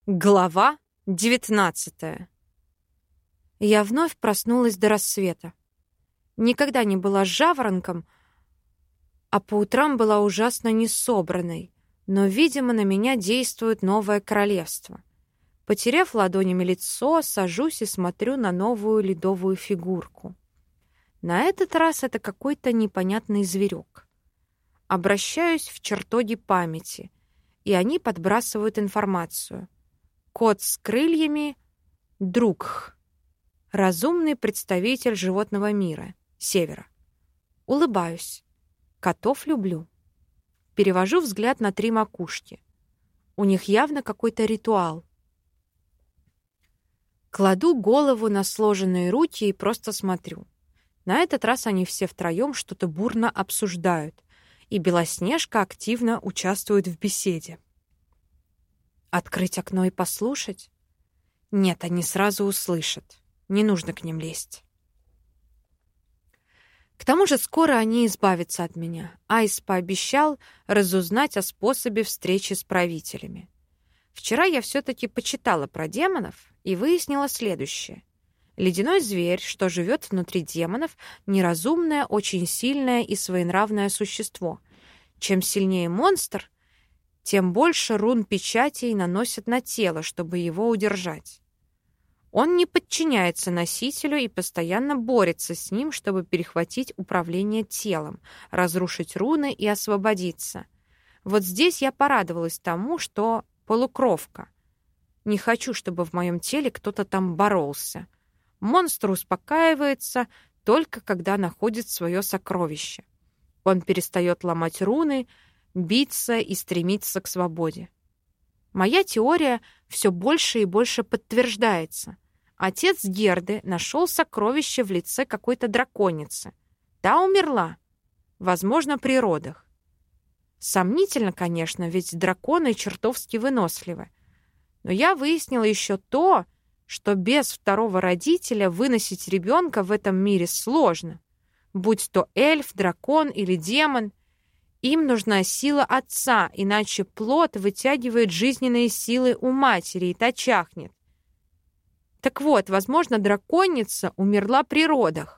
Глава 19. Я вновь проснулась до рассвета. Никогда не была жаворонком, а по утрам была ужасно несобранной, но, видимо, на меня действует новое королевство. Потеряв ладонями лицо, сажусь и смотрю на новую ледовую фигурку. На этот раз это какой-то непонятный зверек. Обращаюсь в чертоги памяти, и они подбрасывают информацию. Кот с крыльями — Друкх. Разумный представитель животного мира, севера. Улыбаюсь. Котов люблю. Перевожу взгляд на 3 макушки. У них явно какой-то ритуал. Кладу голову на сложенные руки и просто смотрю. На этот раз они все втроем что-то бурно обсуждают, и Белоснежка активно участвует в беседе. Открыть окно и послушать? Нет, они сразу услышат. Не нужно к ним лезть. К тому же скоро они избавятся от меня. Айс пообещал разузнать о способе встречи с правителями. Вчера я все-таки почитала про демонов и выяснила следующее. Ледяной зверь, что живет внутри демонов, неразумное, очень сильное и своенравное существо. Чем сильнее монстр, тем больше рун печатей наносят на тело, чтобы его удержать. Он не подчиняется носителю и постоянно борется с ним, чтобы перехватить управление телом, разрушить руны и освободиться. Вот здесь я порадовалась тому, что полукровка. Не хочу, чтобы в моем теле кто-то там боролся. Монстр успокаивается только когда находит свое сокровище. Он перестает ломать руны, биться и стремиться к свободе. Моя теория все больше и больше подтверждается. Отец Герды нашел сокровище в лице какой-то драконицы. Та умерла, возможно, при родах. Сомнительно, конечно, ведь драконы чертовски выносливы. Но я выяснила еще то, что без второго родителя выносить ребенка в этом мире сложно. Будь то эльф, дракон или демон, им нужна сила отца, иначе плод вытягивает жизненные силы у матери, и та чахнет. Так вот, возможно, драконица умерла при родах.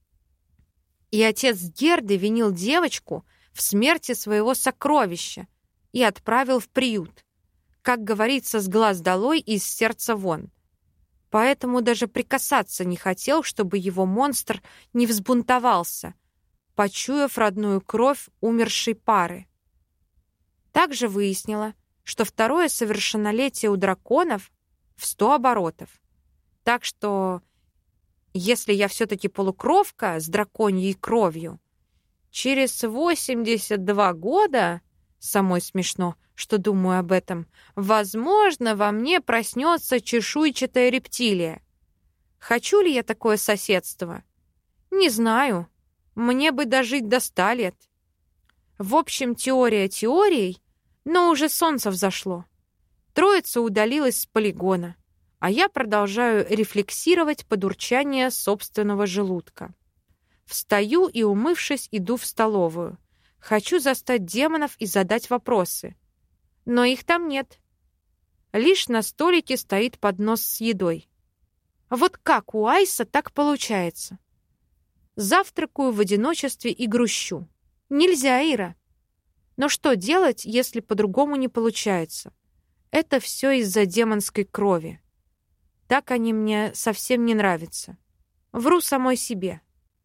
И отец Герды винил девочку в смерти своего сокровища и отправил в приют. Как говорится, с глаз долой и из сердца вон. Поэтому даже прикасаться не хотел, чтобы его монстр не взбунтовался, почуяв родную кровь умершей пары. Также выяснила, что второе совершеннолетие у драконов в 100 оборотов. Так что, если я все-таки полукровка с драконьей кровью, через 82 года, самой смешно, что думаю об этом, возможно, во мне проснется чешуйчатая рептилия. Хочу ли я такое соседство? Не знаю. Мне бы дожить до 100 лет. В общем, теория теорией, но уже солнце взошло. Троица удалилась с полигона, а я продолжаю рефлексировать под урчание собственного желудка. Встаю и, умывшись, иду в столовую. Хочу застать демонов и задать вопросы. Но их там нет. Лишь на столике стоит поднос с едой. Вот как у Айса так получается? Завтракаю в одиночестве и грущу. Нельзя, Ира. Но что делать, если по-другому не получается? Это все из-за демонской крови. Так они мне совсем не нравятся. Вру самой себе.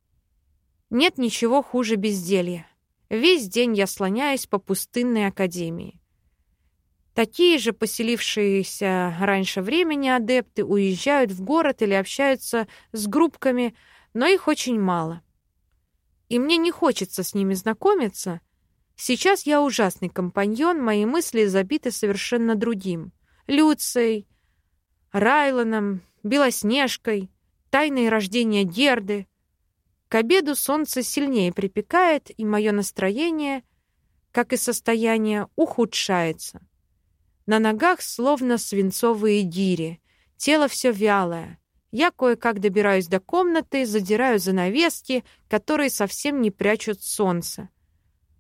Нет ничего хуже безделья. Весь день я слоняюсь по пустынной академии. Такие же поселившиеся раньше времени адепты уезжают в город или общаются с группками, но их очень мало. И мне не хочется с ними знакомиться. Сейчас я ужасный компаньон, мои мысли забиты совершенно другим. Люцией, Райланом, Белоснежкой, тайной рождения Герды. К обеду солнце сильнее припекает, и мое настроение, как и состояние, ухудшается. На ногах словно свинцовые гири, тело все вялое. Я кое-как добираюсь до комнаты, задираю занавески, которые совсем не прячут солнце.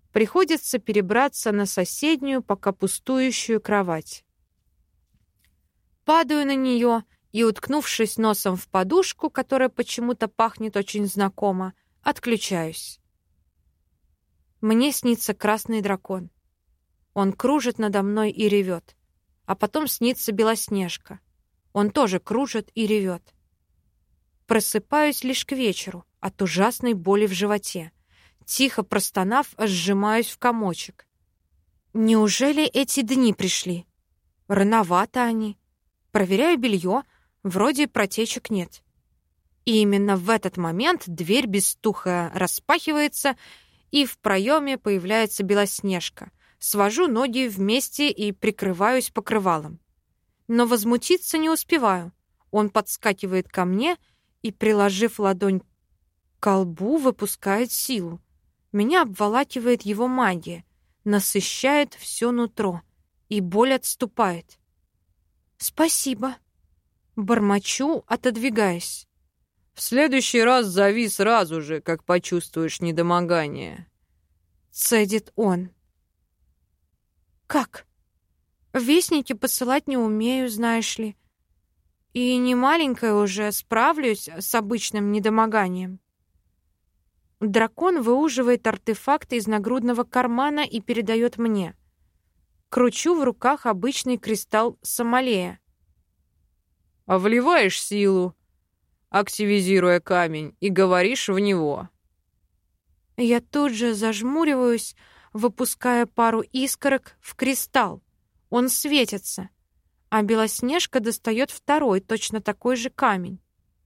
Приходится перебраться на соседнюю, пока пустующую кровать. Падаю на нее и, уткнувшись носом в подушку, которая почему-то пахнет очень знакомо, отключаюсь. Мне снится красный дракон. Он кружит надо мной и ревет. А потом снится Белоснежка. Он тоже кружит и ревет. Просыпаюсь лишь к вечеру от ужасной боли в животе. Тихо простонав, сжимаюсь в комочек. Неужели эти дни пришли? Рановато они. Проверяю белье, вроде протечек нет. И именно в этот момент дверь без стука распахивается, и в проеме появляется Белоснежка. Свожу ноги вместе и прикрываюсь покрывалом. Но возмутиться не успеваю. Он подскакивает ко мне и, приложив ладонь к колбу, выпускает силу. Меня обволакивает его магия, насыщает все нутро, и боль отступает. «Спасибо», — бормочу, отодвигаясь. «В следующий раз зови сразу же, как почувствуешь недомогание», — цедит он. «Как? Вестники посылать не умею, знаешь ли. И не маленькая уже, справлюсь с обычным недомоганием». Дракон выуживает артефакт из нагрудного кармана и передает мне. Кручу в руках обычный кристалл Самалея. «А вливаешь силу, активизируя камень, и говоришь в него». Я тут же зажмуриваюсь, выпуская пару искорок в кристалл. Он светится, а Белоснежка достает второй, точно такой же камень.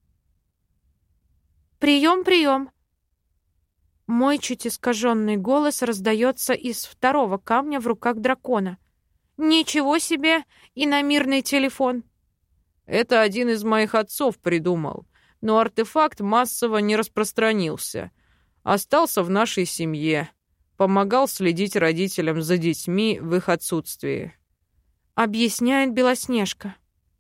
«Прием, прием!» Мой чуть искаженный голос раздается из второго камня в руках дракона. «Ничего себе! Иномирный телефон!» «Это один из моих отцов придумал, но артефакт массово не распространился. Остался в нашей семье. Помогал следить родителям за детьми в их отсутствии», — объясняет Белоснежка.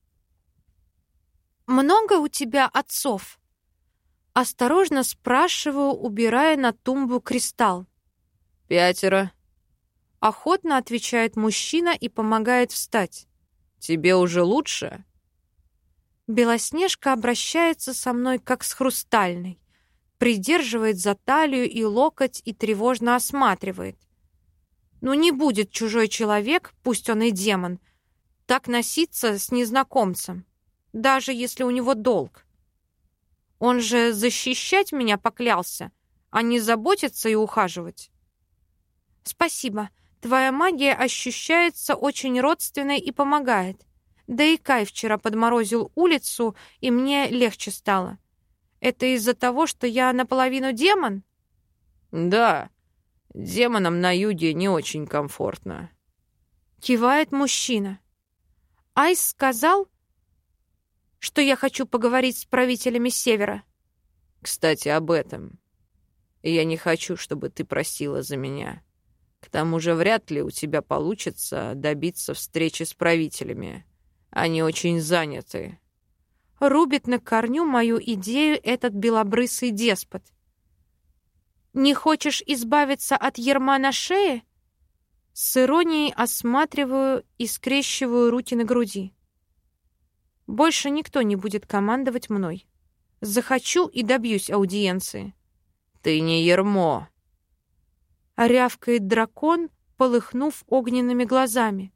«Много у тебя отцов?» Осторожно спрашиваю, убирая на тумбу кристалл. 5. Охотно отвечает мужчина и помогает встать. «Тебе уже лучше?» Белоснежка обращается со мной как с хрустальной, придерживает за талию и локоть и тревожно осматривает. Ну не будет чужой человек, пусть он и демон, так носиться с незнакомцем, даже если у него долг. Он же защищать меня поклялся, а не заботиться и ухаживать. Спасибо, твоя магия ощущается очень родственной и помогает. Да и Кай вчера подморозил улицу, и мне легче стало. Это из-за того, что я наполовину демон? «Да, демонам на юге не очень комфортно», — кивает мужчина. Айс сказал, что я хочу поговорить с правителями Севера. «Кстати, об этом. Я не хочу, чтобы ты просила за меня. К тому же вряд ли у тебя получится добиться встречи с правителями. Они очень заняты». Рубит на корню мою идею этот белобрысый деспот. «Не хочешь избавиться от ярма на шее?» С иронией осматриваю и скрещиваю руки на груди. Больше никто не будет командовать мной. Захочу и добьюсь аудиенции. «Ты не ярмо!» Рявкает дракон, полыхнув огненными глазами.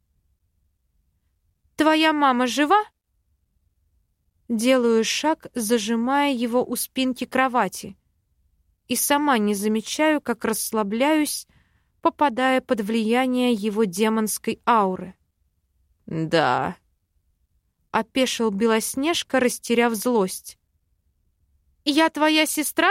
«Твоя мама жива?» Делаю шаг, зажимая его у спинки кровати. И сама не замечаю, как расслабляюсь, попадая под влияние его демонской ауры. «Да», — опешил Белоснежка, растеряв злость. «Я твоя сестра?»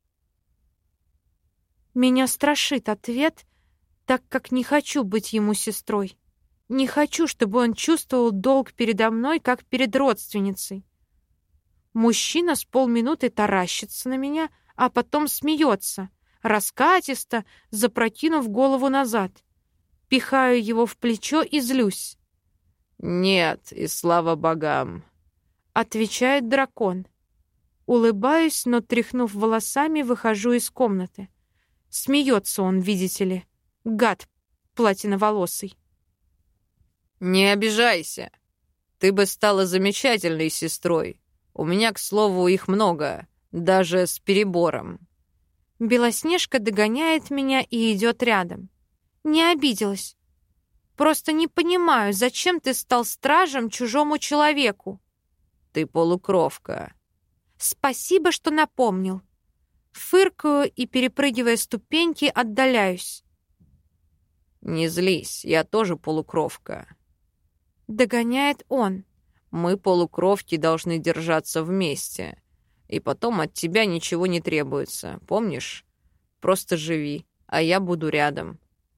Меня страшит ответ, так как не хочу быть ему сестрой. Не хочу, чтобы он чувствовал долг передо мной, как перед родственницей. Мужчина с полминуты таращится на меня, а потом смеется, раскатисто, запрокинув голову назад. Пихаю его в плечо и злюсь. «Нет, и слава богам», — отвечает дракон. Улыбаюсь, но, тряхнув волосами, выхожу из комнаты. Смеется он, видите ли, гад платиноволосый. «Не обижайся. Ты бы стала замечательной сестрой. У меня, к слову, их много, даже с перебором». Белоснежка догоняет меня и идет рядом. Не обиделась. Просто не понимаю, зачем ты стал стражем чужому человеку? Ты полукровка. Спасибо, что напомнил. Фыркаю и, перепрыгивая ступеньки, отдаляюсь. Не злись, я тоже полукровка. Догоняет он. Мы, полукровки, должны держаться вместе. И потом от тебя ничего не требуется, помнишь? Просто живи, а я буду рядом.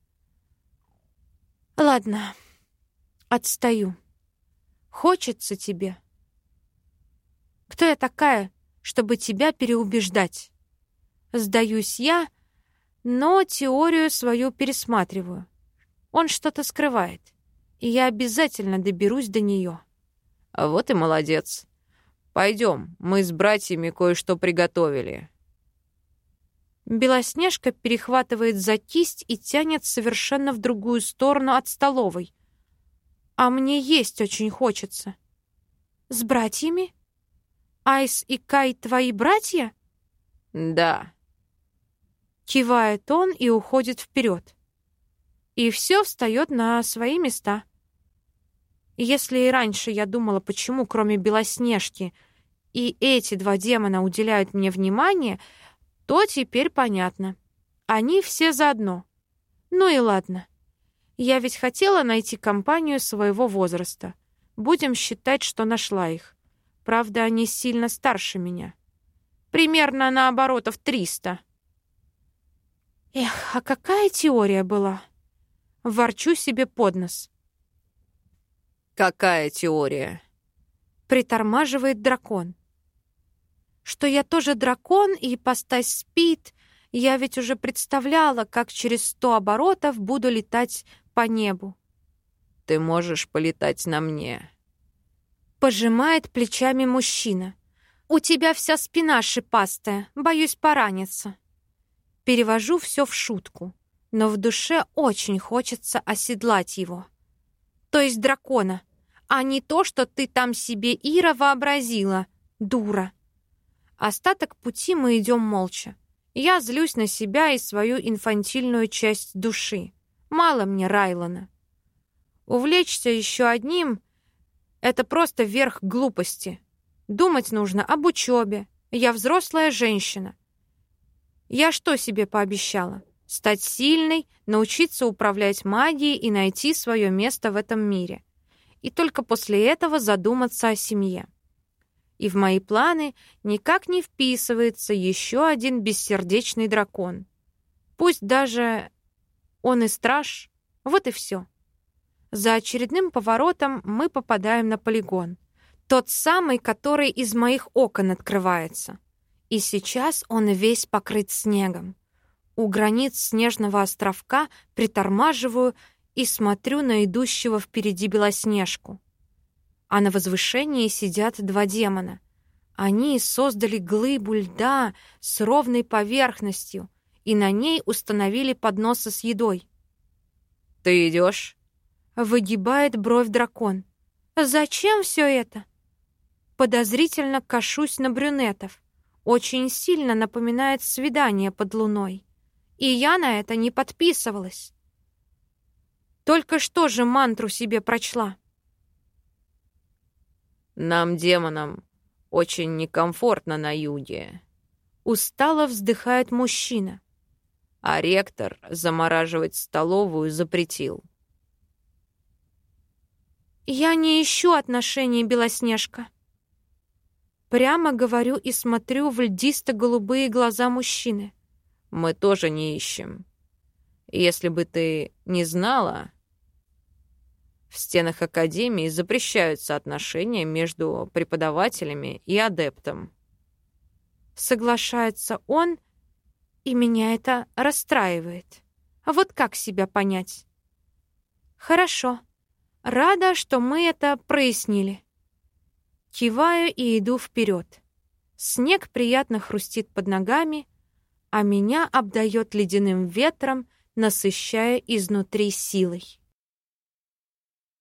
Ладно, отстаю. Хочется тебе. Кто я такая, чтобы тебя переубеждать? Сдаюсь я, но теорию свою пересматриваю. Он что-то скрывает, и я обязательно доберусь до нее. Вот и молодец. Пойдем, мы с братьями кое-что приготовили. Белоснежка перехватывает за кисть и тянет совершенно в другую сторону от столовой. А мне есть очень хочется. С братьями? Айс и Кай твои братья? Да. Кивает он и уходит вперед. И все встает на свои места. Если и раньше я думала, почему кроме Белоснежки и эти два демона уделяют мне внимание, то теперь понятно. Они все заодно. Ну и ладно. Я ведь хотела найти компанию своего возраста. Будем считать, что нашла их. Правда, они сильно старше меня. Примерно на оборотов 300. Эх, а какая теория была? Ворчу себе под нос. Какая теория? Притормаживает дракон. Что я тоже дракон, и ипостась спит. Я ведь уже представляла, как через 100 оборотов буду летать по небу. Ты можешь полетать на мне. Пожимает плечами мужчина. У тебя вся спина шипастая, боюсь пораниться. Перевожу все в шутку, но в душе очень хочется оседлать его. То есть дракона, а не то, что ты там себе, Ира, вообразила, дура. Остаток пути мы идем молча. Я злюсь на себя и свою инфантильную часть души. Мало мне Райлона. Увлечься еще одним — это просто верх глупости. Думать нужно об учебе. Я взрослая женщина. Я что себе пообещала? Стать сильной, научиться управлять магией и найти свое место в этом мире. И только после этого задуматься о семье. И в мои планы никак не вписывается еще один бессердечный дракон. Пусть даже он и страж, вот и все. За очередным поворотом мы попадаем на полигон. Тот самый, который из моих окон открывается. И сейчас он весь покрыт снегом. У границ снежного островка притормаживаю и смотрю на идущего впереди Белоснежку. А на возвышении сидят два демона. Они создали глыбу льда с ровной поверхностью и на ней установили подносы с едой. «Ты идешь?» — выгибает бровь дракон. «Зачем все это?» Подозрительно кашусь на брюнетов. Очень сильно напоминает свидание под луной. И я на это не подписывалась. Только что же мантру себе прочла. Нам, демонам, очень некомфортно на юге. Устало вздыхает мужчина. А ректор замораживать столовую запретил. Я не ищу отношений, Белоснежка. Прямо говорю и смотрю в льдисто-голубые глаза мужчины. Мы тоже не ищем. Если бы ты не знала, в стенах Академии запрещаются отношения между преподавателями и адептом. Соглашается он, и меня это расстраивает. А вот как себя понять? Хорошо. Рада, что мы это прояснили. Киваю и иду вперед. Снег приятно хрустит под ногами, а меня обдает ледяным ветром, насыщая изнутри силой.